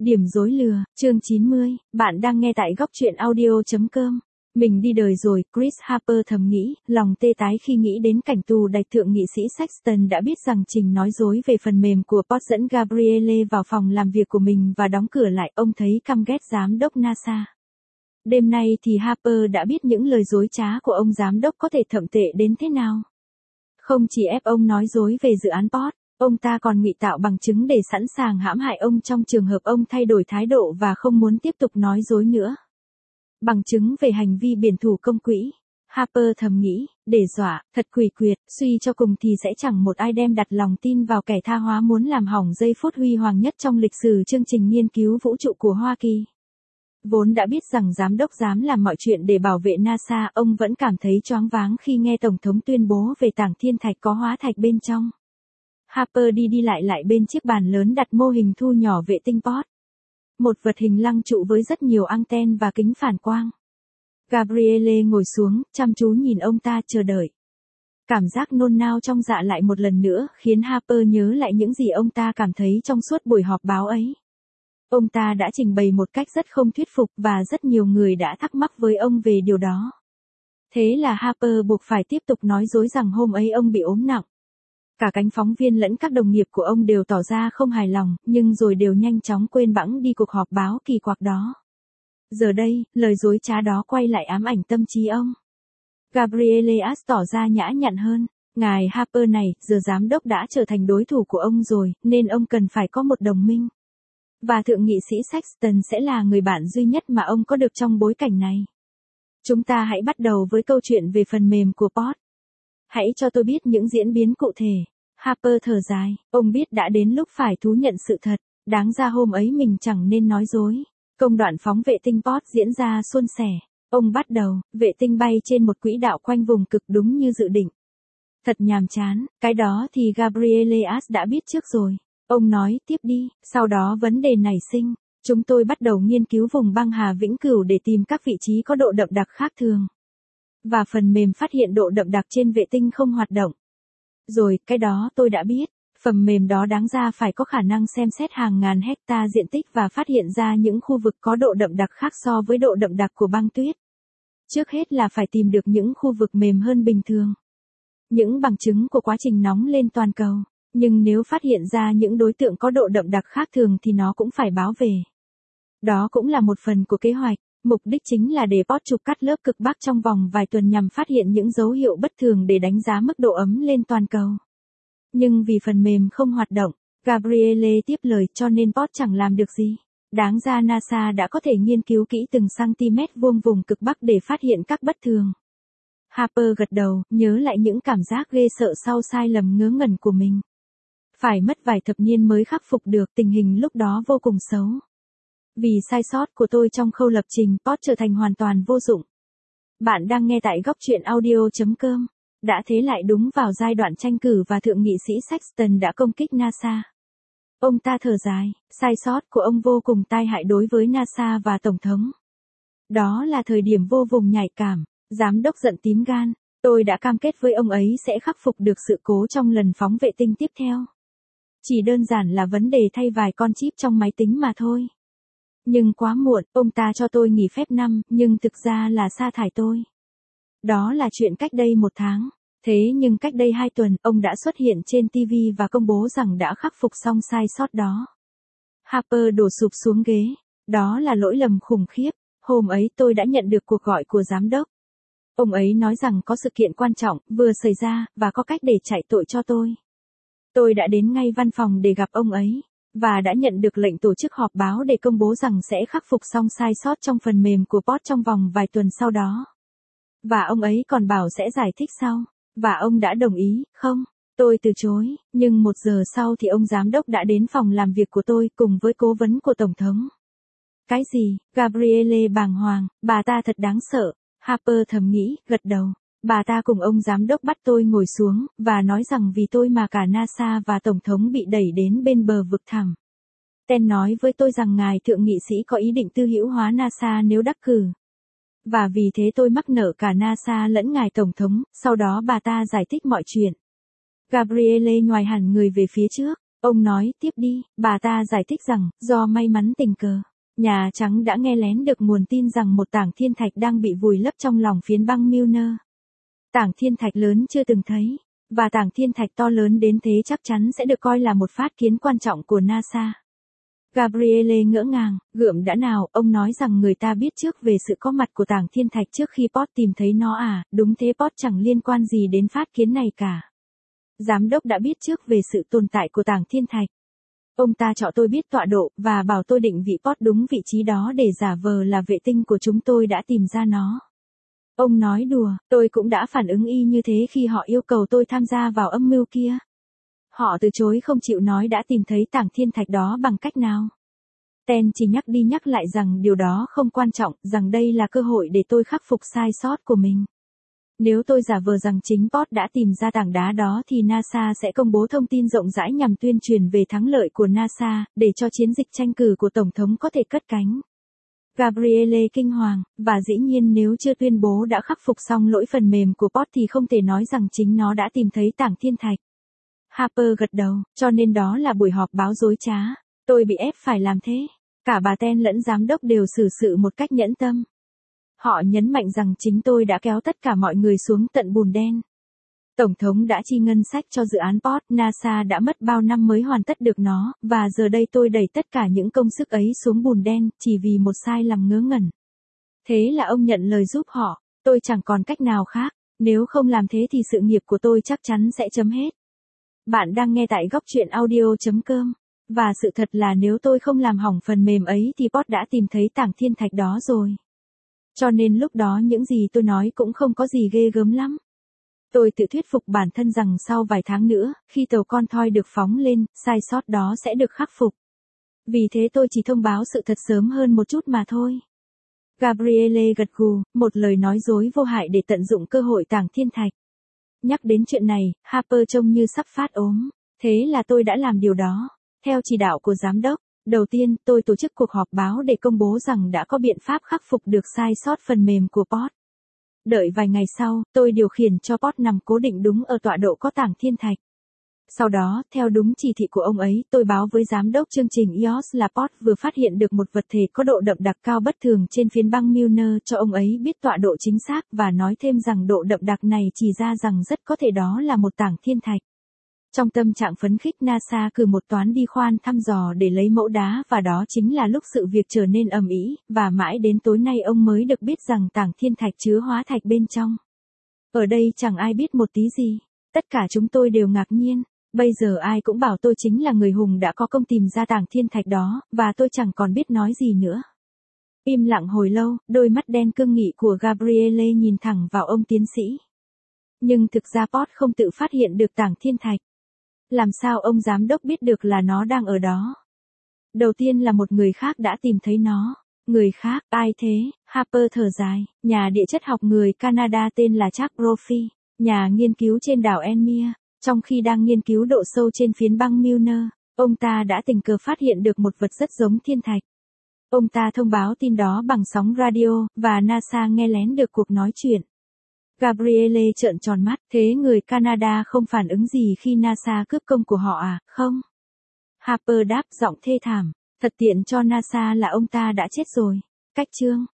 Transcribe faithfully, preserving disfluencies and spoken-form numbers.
Điểm rối lừa, chương chín mươi, bạn đang nghe tại góc truyện audio chấm com. Mình đi đời rồi, Chris Harper thầm nghĩ, lòng tê tái khi nghĩ đến cảnh tù đày thượng nghị sĩ Sexton đã biết rằng Trình nói dối về phần mềm của Pot dẫn Gabrielle vào phòng làm việc của mình và đóng cửa lại, ông thấy căm ghét giám đốc NASA. Đêm nay thì Harper đã biết những lời dối trá của ông giám đốc có thể thậm tệ đến thế nào. Không chỉ ép ông nói dối về dự án Pot, ông ta còn ngụy tạo bằng chứng để sẵn sàng hãm hại ông trong trường hợp ông thay đổi thái độ và không muốn tiếp tục nói dối nữa. Bằng chứng về hành vi biển thủ công quỹ, Harper thầm nghĩ, để dọa, thật quỷ quyệt, suy cho cùng thì sẽ chẳng một ai đem đặt lòng tin vào kẻ tha hóa muốn làm hỏng giây phút huy hoàng nhất trong lịch sử chương trình nghiên cứu vũ trụ của Hoa Kỳ. Vốn đã biết rằng giám đốc dám làm mọi chuyện để bảo vệ NASA, ông vẫn cảm thấy choáng váng khi nghe Tổng thống tuyên bố về tảng thiên thạch có hóa thạch bên trong. Harper đi đi lại lại bên chiếc bàn lớn đặt mô hình thu nhỏ vệ tinh Pot. Một vật hình lăng trụ với rất nhiều anten và kính phản quang. Gabrielle ngồi xuống, chăm chú nhìn ông ta chờ đợi. Cảm giác nôn nao trong dạ lại một lần nữa khiến Harper nhớ lại những gì ông ta cảm thấy trong suốt buổi họp báo ấy. Ông ta đã trình bày một cách rất không thuyết phục và rất nhiều người đã thắc mắc với ông về điều đó. Thế là Harper buộc phải tiếp tục nói dối rằng hôm ấy ông bị ốm nặng. Cả cánh phóng viên lẫn các đồng nghiệp của ông đều tỏ ra không hài lòng, nhưng rồi đều nhanh chóng quên bẵng đi cuộc họp báo kỳ quặc đó. Giờ đây, lời dối trá đó quay lại ám ảnh tâm trí ông. Gabrielle tỏ ra nhã nhặn hơn. Ngài Harper này, giờ giám đốc đã trở thành đối thủ của ông rồi, nên ông cần phải có một đồng minh. Và thượng nghị sĩ Sexton sẽ là người bạn duy nhất mà ông có được trong bối cảnh này. Chúng ta hãy bắt đầu với câu chuyện về phần mềm của Pot. Hãy cho tôi biết những diễn biến cụ thể. Harper thở dài, ông biết đã đến lúc phải thú nhận sự thật, đáng ra hôm ấy mình chẳng nên nói dối. Công đoạn phóng vệ tinh Pot diễn ra suôn sẻ. Ông bắt đầu, vệ tinh bay trên một quỹ đạo quanh vùng cực đúng như dự định. Thật nhàm chán, cái đó thì Gabrielle đã biết trước rồi. Ông nói, tiếp đi, sau đó vấn đề nảy sinh. Chúng tôi bắt đầu nghiên cứu vùng băng hà vĩnh cửu để tìm các vị trí có độ đậm đặc khác thường. Và phần mềm phát hiện độ đậm đặc trên vệ tinh không hoạt động. Rồi, cái đó tôi đã biết. Phần mềm đó đáng ra phải có khả năng xem xét hàng ngàn hecta diện tích và phát hiện ra những khu vực có độ đậm đặc khác so với độ đậm đặc của băng tuyết. Trước hết là phải tìm được những khu vực mềm hơn bình thường. Những bằng chứng của quá trình nóng lên toàn cầu. Nhưng nếu phát hiện ra những đối tượng có độ đậm đặc khác thường thì nó cũng phải báo về. Đó cũng là một phần của kế hoạch. Mục đích chính là để Pot chụp cắt lớp cực Bắc trong vòng vài tuần nhằm phát hiện những dấu hiệu bất thường để đánh giá mức độ ấm lên toàn cầu. Nhưng vì phần mềm không hoạt động, Gabrielle tiếp lời, cho nên Pot chẳng làm được gì. Đáng ra NASA đã có thể nghiên cứu kỹ từng cm vuông vùng cực Bắc để phát hiện các bất thường. Harper gật đầu, nhớ lại những cảm giác ghê sợ sau sai lầm ngớ ngẩn của mình. Phải mất vài thập niên mới khắc phục được, tình hình lúc đó vô cùng xấu. Vì sai sót của tôi trong khâu lập trình, Pot trở thành hoàn toàn vô dụng. Bạn đang nghe tại góc truyện audio chấm com. Đã thế lại đúng vào giai đoạn tranh cử và thượng nghị sĩ Sexton đã công kích NASA. Ông ta thở dài, sai sót của ông vô cùng tai hại đối với NASA và Tổng thống. Đó là thời điểm vô cùng nhạy cảm. Giám đốc giận tím gan. Tôi đã cam kết với ông ấy sẽ khắc phục được sự cố trong lần phóng vệ tinh tiếp theo. Chỉ đơn giản là vấn đề thay vài con chip trong máy tính mà thôi. Nhưng quá muộn, ông ta cho tôi nghỉ phép năm, nhưng thực ra là sa thải tôi. Đó là chuyện cách đây một tháng. Thế nhưng cách đây hai tuần, ông đã xuất hiện trên ti vi và công bố rằng đã khắc phục xong sai sót đó. Harper đổ sụp xuống ghế. Đó là lỗi lầm khủng khiếp. Hôm ấy tôi đã nhận được cuộc gọi của giám đốc. Ông ấy nói rằng có sự kiện quan trọng vừa xảy ra và có cách để chạy tội cho tôi. Tôi đã đến ngay văn phòng để gặp ông ấy. Và đã nhận được lệnh tổ chức họp báo để công bố rằng sẽ khắc phục xong sai sót trong phần mềm của Pot trong vòng vài tuần sau đó. Và ông ấy còn bảo sẽ giải thích sau. Và ông đã đồng ý, không? Tôi từ chối, nhưng một giờ sau thì ông giám đốc đã đến phòng làm việc của tôi cùng với cố vấn của Tổng thống. Cái gì? Gabrielle bàng hoàng, bà ta thật đáng sợ. Harper thầm nghĩ, gật đầu. Bà ta cùng ông giám đốc bắt tôi ngồi xuống, và nói rằng vì tôi mà cả NASA và Tổng thống bị đẩy đến bên bờ vực thẳm. Ten nói với tôi rằng ngài thượng nghị sĩ có ý định tư hữu hóa NASA nếu đắc cử. Và vì thế tôi mắc nợ cả NASA lẫn ngài Tổng thống, sau đó bà ta giải thích mọi chuyện. Gabrielle nhoài hẳn người về phía trước. Ông nói tiếp đi, bà ta giải thích rằng, do may mắn tình cờ, Nhà Trắng đã nghe lén được nguồn tin rằng một tảng thiên thạch đang bị vùi lấp trong lòng phiến băng Milner. Tảng thiên thạch lớn chưa từng thấy, và tảng thiên thạch to lớn đến thế chắc chắn sẽ được coi là một phát kiến quan trọng của NASA. Gabriele ngỡ ngàng, gượm đã nào, ông nói rằng người ta biết trước về sự có mặt của tảng thiên thạch trước khi Pot tìm thấy nó à, đúng thế, Pot chẳng liên quan gì đến phát kiến này cả. Giám đốc đã biết trước về sự tồn tại của tảng thiên thạch. Ông ta cho tôi biết tọa độ, và bảo tôi định vị Pot đúng vị trí đó để giả vờ là vệ tinh của chúng tôi đã tìm ra nó. Ông nói đùa, tôi cũng đã phản ứng y như thế khi họ yêu cầu tôi tham gia vào âm mưu kia. Họ từ chối không chịu nói đã tìm thấy tảng thiên thạch đó bằng cách nào. Ten chỉ nhắc đi nhắc lại rằng điều đó không quan trọng, rằng đây là cơ hội để tôi khắc phục sai sót của mình. Nếu tôi giả vờ rằng chính Pot đã tìm ra tảng đá đó thì NASA sẽ công bố thông tin rộng rãi nhằm tuyên truyền về thắng lợi của NASA, để cho chiến dịch tranh cử của Tổng thống có thể cất cánh. Gabriele kinh hoàng, và dĩ nhiên nếu chưa tuyên bố đã khắc phục xong lỗi phần mềm của Pot thì không thể nói rằng chính nó đã tìm thấy tảng thiên thạch. Harper gật đầu, cho nên đó là buổi họp báo dối trá. Tôi bị ép phải làm thế. Cả bà Ten lẫn giám đốc đều xử sự một cách nhẫn tâm. Họ nhấn mạnh rằng chính tôi đã kéo tất cả mọi người xuống tận bùn đen. Tổng thống đã chi ngân sách cho dự án Pot, NASA đã mất bao năm mới hoàn tất được nó, và giờ đây tôi đẩy tất cả những công sức ấy xuống bùn đen, chỉ vì một sai lầm ngớ ngẩn. Thế là ông nhận lời giúp họ, tôi chẳng còn cách nào khác, nếu không làm thế thì sự nghiệp của tôi chắc chắn sẽ chấm hết. Bạn đang nghe tại góc truyện audio chấm com. Và sự thật là nếu tôi không làm hỏng phần mềm ấy thì Pot đã tìm thấy tảng thiên thạch đó rồi. Cho nên lúc đó những gì tôi nói cũng không có gì ghê gớm lắm. Tôi tự thuyết phục bản thân rằng sau vài tháng nữa, khi tàu con thoi được phóng lên, sai sót đó sẽ được khắc phục. Vì thế tôi chỉ thông báo sự thật sớm hơn một chút mà thôi. Gabriele gật gù, một lời nói dối vô hại để tận dụng cơ hội tảng thiên thạch. Nhắc đến chuyện này, Harper trông như sắp phát ốm. Thế là tôi đã làm điều đó. Theo chỉ đạo của giám đốc, đầu tiên tôi tổ chức cuộc họp báo để công bố rằng đã có biện pháp khắc phục được sai sót phần mềm của Pot. Đợi vài ngày sau, tôi điều khiển cho Pot nằm cố định đúng ở tọa độ có tảng thiên thạch. Sau đó, theo đúng chỉ thị của ông ấy, tôi báo với giám đốc chương trình i o ét là Pot vừa phát hiện được một vật thể có độ đậm đặc cao bất thường trên phiến băng Milner, cho ông ấy biết tọa độ chính xác và nói thêm rằng độ đậm đặc này chỉ ra rằng rất có thể đó là một tảng thiên thạch. Trong tâm trạng phấn khích, NASA cử một toán đi khoan thăm dò để lấy mẫu đá, và đó chính là lúc sự việc trở nên ầm ĩ, và mãi đến tối nay ông mới được biết rằng tảng thiên thạch chứa hóa thạch bên trong. Ở đây chẳng ai biết một tí gì. Tất cả chúng tôi đều ngạc nhiên. Bây giờ ai cũng bảo tôi chính là người hùng đã có công tìm ra tảng thiên thạch đó, và tôi chẳng còn biết nói gì nữa. Im lặng hồi lâu, đôi mắt đen cương nghị của Gabriele nhìn thẳng vào ông tiến sĩ. Nhưng thực ra Pot không tự phát hiện được tảng thiên thạch. Làm sao ông giám đốc biết được là nó đang ở đó? Đầu tiên là một người khác đã tìm thấy nó. Người khác, ai thế? Harper thở dài, nhà địa chất học người Canada tên là Chuck Brophy, nhà nghiên cứu trên đảo Elmire. Trong khi đang nghiên cứu độ sâu trên phiến băng Milner, ông ta đã tình cờ phát hiện được một vật rất giống thiên thạch. Ông ta thông báo tin đó bằng sóng radio, và NASA nghe lén được cuộc nói chuyện. Gabriele trợn tròn mắt, thế người Canada không phản ứng gì khi NASA cướp công của họ à, không? Harper đáp giọng thê thảm, thật tiện cho NASA là ông ta đã chết rồi. Cách chương